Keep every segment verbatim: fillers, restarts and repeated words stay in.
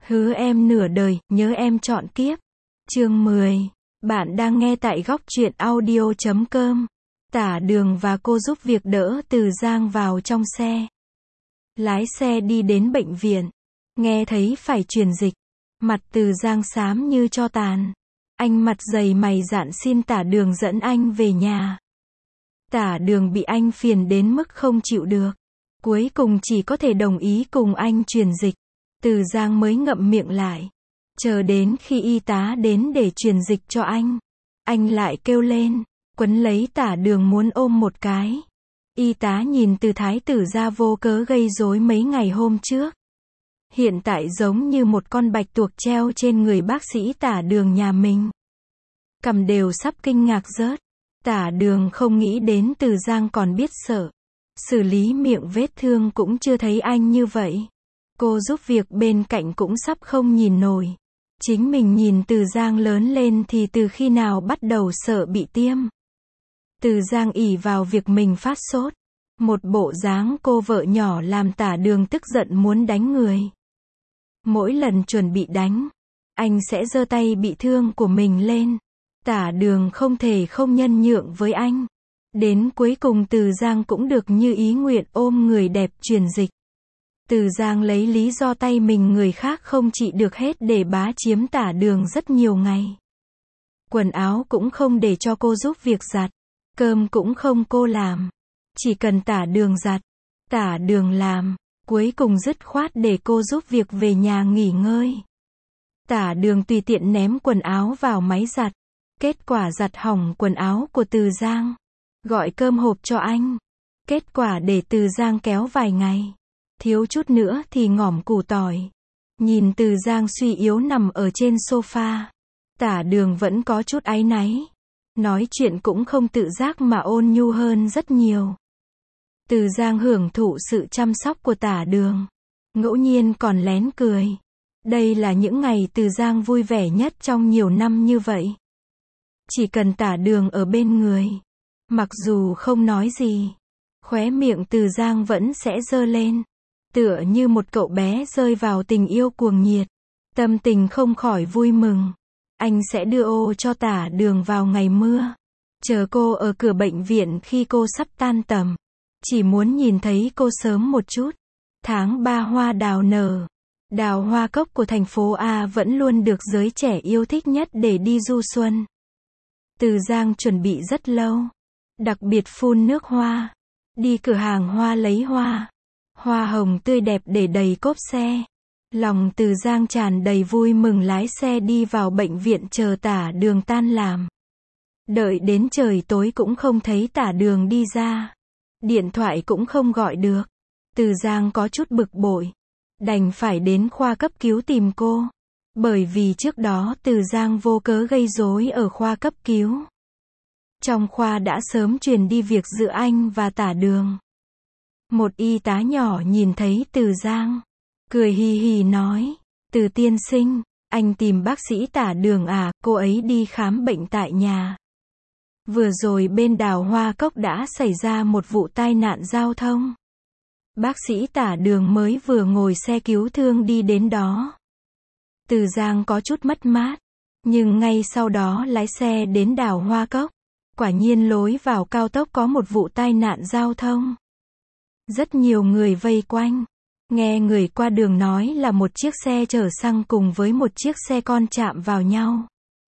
Hứa em nửa đời, nhớ em trọn kiếp. Chương mười. Bạn đang nghe tại góc truyện audio chấm com. Tả Đường và cô giúp việc đỡ Từ Giang vào trong xe. Lái xe đi đến bệnh viện. Nghe thấy phải truyền dịch. Mặt Từ Giang xám như tro tàn. Anh mặt dày mày dạn xin Tả Đường dẫn anh về nhà. Tả Đường bị anh phiền đến mức không chịu được. Cuối cùng chỉ có thể đồng ý cùng anh truyền dịch. Từ Giang mới ngậm miệng lại. Chờ đến khi y tá đến để truyền dịch cho anh. Anh lại kêu lên, quấn lấy Tả Đường muốn ôm một cái. Y tá nhìn Từ thái tử ra vô cớ gây rối mấy ngày hôm trước. Hiện tại giống như một con bạch tuộc treo trên người bác sĩ Tả Đường nhà mình. Cằm đều sắp kinh ngạc rớt. Tả Đường không nghĩ đến Từ Giang còn biết sợ. Xử lý miệng vết thương cũng chưa thấy anh như vậy. Cô giúp việc bên cạnh cũng sắp không nhìn nổi. Chính mình nhìn Từ Giang lớn lên thì từ khi nào bắt đầu sợ bị tiêm. Từ Giang ỷ vào việc mình phát sốt. Một bộ dáng cô vợ nhỏ làm Tả Đường tức giận muốn đánh người. Mỗi lần chuẩn bị đánh, anh sẽ giơ tay bị thương của mình lên. Tả Đường không thể không nhân nhượng với anh. Đến cuối cùng Từ Giang cũng được như ý nguyện ôm người đẹp truyền dịch. Từ Giang lấy lý do tay mình người khác không trị được hết để bá chiếm Tả Đường rất nhiều ngày. Quần áo cũng không để cho cô giúp việc giặt. Cơm cũng không cô làm. Chỉ cần Tả Đường giặt, Tả Đường làm. Cuối cùng dứt khoát để cô giúp việc về nhà nghỉ ngơi. Tả Đường tùy tiện ném quần áo vào máy giặt. Kết quả giặt hỏng quần áo của Từ Giang. Gọi cơm hộp cho anh. Kết quả để Từ Giang kéo vài ngày. Thiếu chút nữa thì ngỏm củ tỏi. Nhìn Từ Giang suy yếu nằm ở trên sofa. Tả Đường vẫn có chút áy náy. Nói chuyện cũng không tự giác mà ôn nhu hơn rất nhiều. Từ Giang hưởng thụ sự chăm sóc của Tả Đường. Ngẫu nhiên còn lén cười. Đây là những ngày Từ Giang vui vẻ nhất trong nhiều năm như vậy. Chỉ cần Tả Đường ở bên người. Mặc dù không nói gì. Khóe miệng Từ Giang vẫn sẽ giơ lên. Tựa như một cậu bé rơi vào tình yêu cuồng nhiệt. Tâm tình không khỏi vui mừng. Anh sẽ đưa ô cho Tả Đường vào ngày mưa. Chờ cô ở cửa bệnh viện khi cô sắp tan tầm. Chỉ muốn nhìn thấy cô sớm một chút. Tháng ba hoa đào nở. Đào hoa cốc của thành phố A vẫn luôn được giới trẻ yêu thích nhất để đi du xuân. Từ Giang chuẩn bị rất lâu. Đặc biệt phun nước hoa. Đi cửa hàng hoa lấy hoa. Hoa hồng tươi đẹp để đầy cốp xe. Lòng Từ Giang tràn đầy vui mừng lái xe đi vào bệnh viện chờ Tả Đường tan làm. Đợi đến trời tối cũng không thấy Tả Đường đi ra. Điện thoại cũng không gọi được. Từ Giang có chút bực bội. Đành phải đến khoa cấp cứu tìm cô. Bởi vì trước đó Từ Giang vô cớ gây rối ở khoa cấp cứu. Trong khoa đã sớm truyền đi việc giữa anh và Tả Đường. Một y tá nhỏ nhìn thấy Từ Giang. Cười hì hì nói. Từ tiên sinh, anh tìm bác sĩ Tả Đường à, cô ấy đi khám bệnh tại nhà. Vừa rồi bên đào hoa cốc đã xảy ra một vụ tai nạn giao thông. Bác sĩ Tả Đường mới vừa ngồi xe cứu thương đi đến đó. Từ Giang có chút mất mát. Nhưng ngay sau đó lái xe đến đào hoa cốc. Quả nhiên lối vào cao tốc có một vụ tai nạn giao thông. Rất nhiều người vây quanh. Nghe người qua đường nói là một chiếc xe chở xăng cùng với một chiếc xe con chạm vào nhau.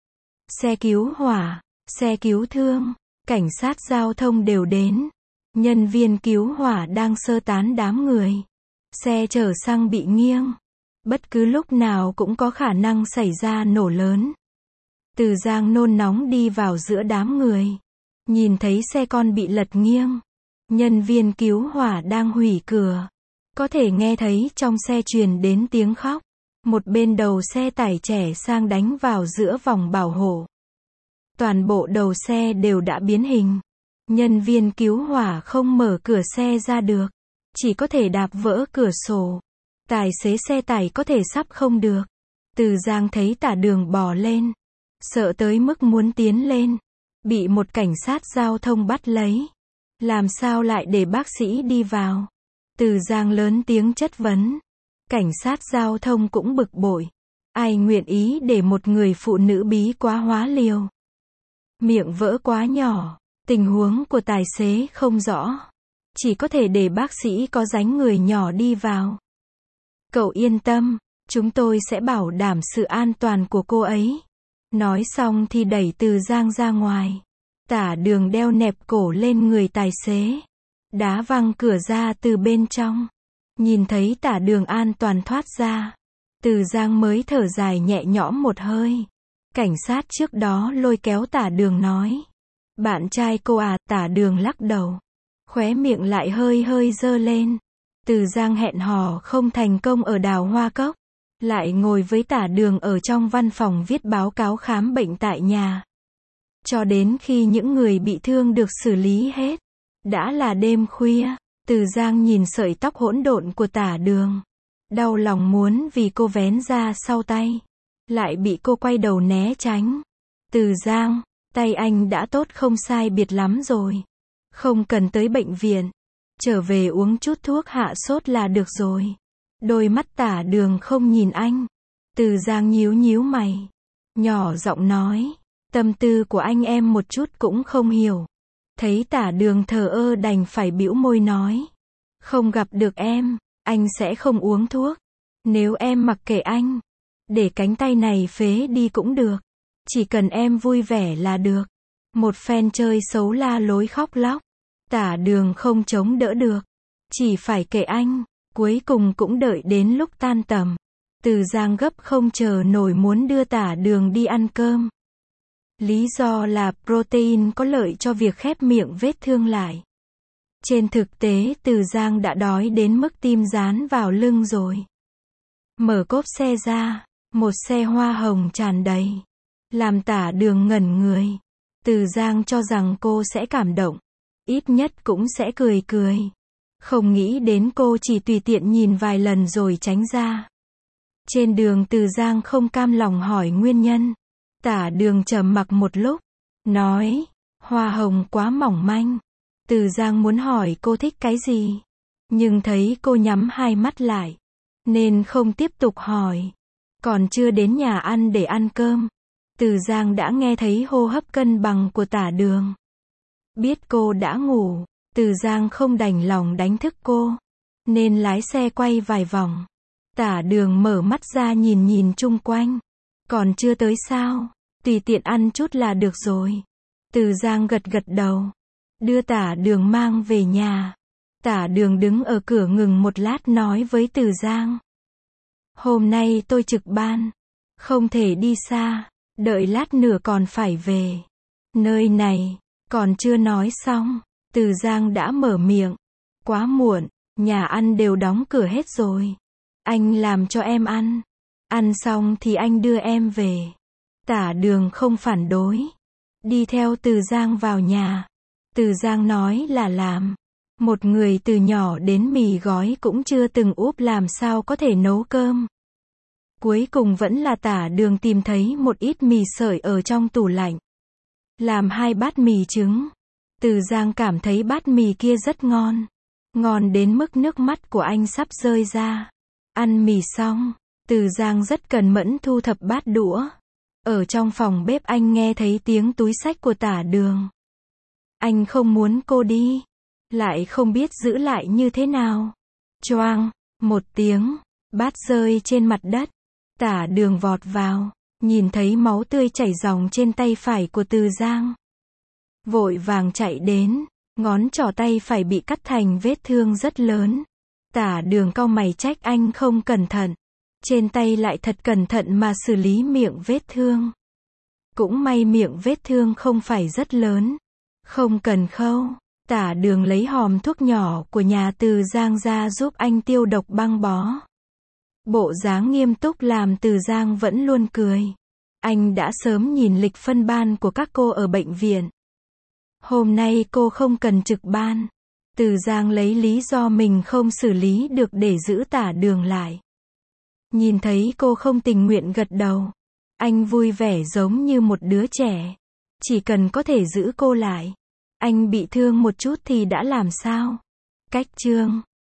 Xe cứu hỏa, xe cứu thương, cảnh sát giao thông đều đến. Nhân viên cứu hỏa đang sơ tán đám người. Xe chở xăng bị nghiêng. Bất cứ lúc nào cũng có khả năng xảy ra nổ lớn. Từ Giang nôn nóng đi vào giữa đám người. Nhìn thấy xe con bị lật nghiêng. Nhân viên cứu hỏa đang hủy cửa. Có thể nghe thấy trong xe truyền đến tiếng khóc. Một bên đầu xe tải trẻ sang đánh vào giữa vòng bảo hộ. Toàn bộ đầu xe đều đã biến hình. Nhân viên cứu hỏa không mở cửa xe ra được. Chỉ có thể đạp vỡ cửa sổ. Tài xế xe tải có thể sắp không được. Từ Giang thấy Tả Đường bò lên. Sợ tới mức muốn tiến lên. Bị một cảnh sát giao thông bắt lấy. Làm sao lại để bác sĩ đi vào? Từ Giang lớn tiếng chất vấn. Cảnh sát giao thông cũng bực bội. Ai nguyện ý để một người phụ nữ bí quá hóa liều. Miệng vỡ quá nhỏ. Tình huống của tài xế không rõ. Chỉ có thể để bác sĩ có dánh người nhỏ đi vào. Cậu yên tâm, chúng tôi sẽ bảo đảm sự an toàn của cô ấy. Nói xong thì đẩy Từ Giang ra ngoài. Tả Đường đeo nẹp cổ lên người tài xế. Đá văng cửa ra từ bên trong. Nhìn thấy Tả Đường an toàn thoát ra. Từ Giang mới thở dài nhẹ nhõm một hơi. Cảnh sát trước đó lôi kéo Tả Đường nói. Bạn trai cô à, Tả Đường lắc đầu. Khóe miệng lại hơi hơi dơ lên. Từ Giang hẹn hò không thành công ở Đào Hoa Cốc. Lại ngồi với Tả Đường ở trong văn phòng viết báo cáo khám bệnh tại nhà. Cho đến khi những người bị thương được xử lý hết. Đã là đêm khuya. Từ Giang nhìn sợi tóc hỗn độn của Tả Đường. Đau lòng muốn vì cô vén ra sau tay. Lại bị cô quay đầu né tránh. Từ Giang, tay anh đã tốt không sai biệt lắm rồi. Không cần tới bệnh viện. Trở về uống chút thuốc hạ sốt là được rồi. Đôi mắt Tả Đường không nhìn anh. Từ Giang nhíu nhíu mày. Nhỏ giọng nói. Tâm tư của anh em một chút cũng không hiểu. Thấy Tả Đường thờ ơ đành phải bĩu môi nói. Không gặp được em, anh sẽ không uống thuốc. Nếu em mặc kệ anh, để cánh tay này phế đi cũng được. Chỉ cần em vui vẻ là được. Một phen chơi xấu la lối khóc lóc. Tả Đường không chống đỡ được. Chỉ phải kệ anh. Cuối cùng cũng đợi đến lúc tan tầm. Từ Giang gấp không chờ nổi muốn đưa Tả Đường đi ăn cơm. Lý do là protein có lợi cho việc khép miệng vết thương lại. Trên thực tế Từ Giang đã đói đến mức tim dán vào lưng rồi. Mở cốp xe ra, một xe hoa hồng tràn đầy. Làm Tả Đường ngẩn người. Từ Giang cho rằng cô sẽ cảm động. Ít nhất cũng sẽ cười cười. Không nghĩ đến cô chỉ tùy tiện nhìn vài lần rồi tránh ra. Trên đường Từ Giang không cam lòng hỏi nguyên nhân. Tả Đường trầm mặc một lúc. Nói, hoa hồng quá mỏng manh. Từ Giang muốn hỏi cô thích cái gì. Nhưng thấy cô nhắm hai mắt lại. Nên không tiếp tục hỏi. Còn chưa đến nhà ăn để ăn cơm. Từ Giang đã nghe thấy hô hấp cân bằng của Tả Đường. Biết cô đã ngủ. Từ Giang không đành lòng đánh thức cô. Nên lái xe quay vài vòng. Tả Đường mở mắt ra nhìn nhìn chung quanh. Còn chưa tới sao? Tùy tiện ăn chút là được rồi. Từ Giang gật gật đầu. Đưa Tả Đường mang về nhà. Tả Đường đứng ở cửa ngừng một lát nói với Từ Giang. Hôm nay tôi trực ban. Không thể đi xa. Đợi lát nữa còn phải về. Nơi này. Còn chưa nói xong. Từ Giang đã mở miệng. Quá muộn. Nhà ăn đều đóng cửa hết rồi. Anh làm cho em ăn. Ăn xong thì anh đưa em về. Tả Đường không phản đối. Đi theo Từ Giang vào nhà. Từ Giang nói là làm. Một người từ nhỏ đến mì gói cũng chưa từng úp làm sao có thể nấu cơm. Cuối cùng vẫn là Tả Đường tìm thấy một ít mì sợi ở trong tủ lạnh. Làm hai bát mì trứng. Từ Giang cảm thấy bát mì kia rất ngon. Ngon đến mức nước mắt của anh sắp rơi ra. Ăn mì xong. Từ Giang rất cẩn mẫn thu thập bát đũa. Ở trong phòng bếp anh nghe thấy tiếng túi xách của Tả Đường. Anh không muốn cô đi. Lại không biết giữ lại như thế nào. Choang, một tiếng, bát rơi trên mặt đất. Tả Đường vọt vào, nhìn thấy máu tươi chảy ròng trên tay phải của Từ Giang. Vội vàng chạy đến, ngón trỏ tay phải bị cắt thành vết thương rất lớn. Tả Đường cau mày trách anh không cẩn thận. Trên tay lại thật cẩn thận mà xử lý miệng vết thương. Cũng may miệng vết thương không phải rất lớn. Không cần khâu. Tả Đường lấy hòm thuốc nhỏ của nhà Từ Giang ra giúp anh tiêu độc băng bó. Bộ dáng nghiêm túc làm Từ Giang vẫn luôn cười. Anh đã sớm nhìn lịch phân ban của các cô ở bệnh viện. Hôm nay cô không cần trực ban. Từ Giang lấy lý do mình không xử lý được để giữ Tả Đường lại. Nhìn thấy cô không tình nguyện gật đầu. Anh vui vẻ giống như một đứa trẻ. Chỉ cần có thể giữ cô lại. Anh bị thương một chút thì đã làm sao? Cách chương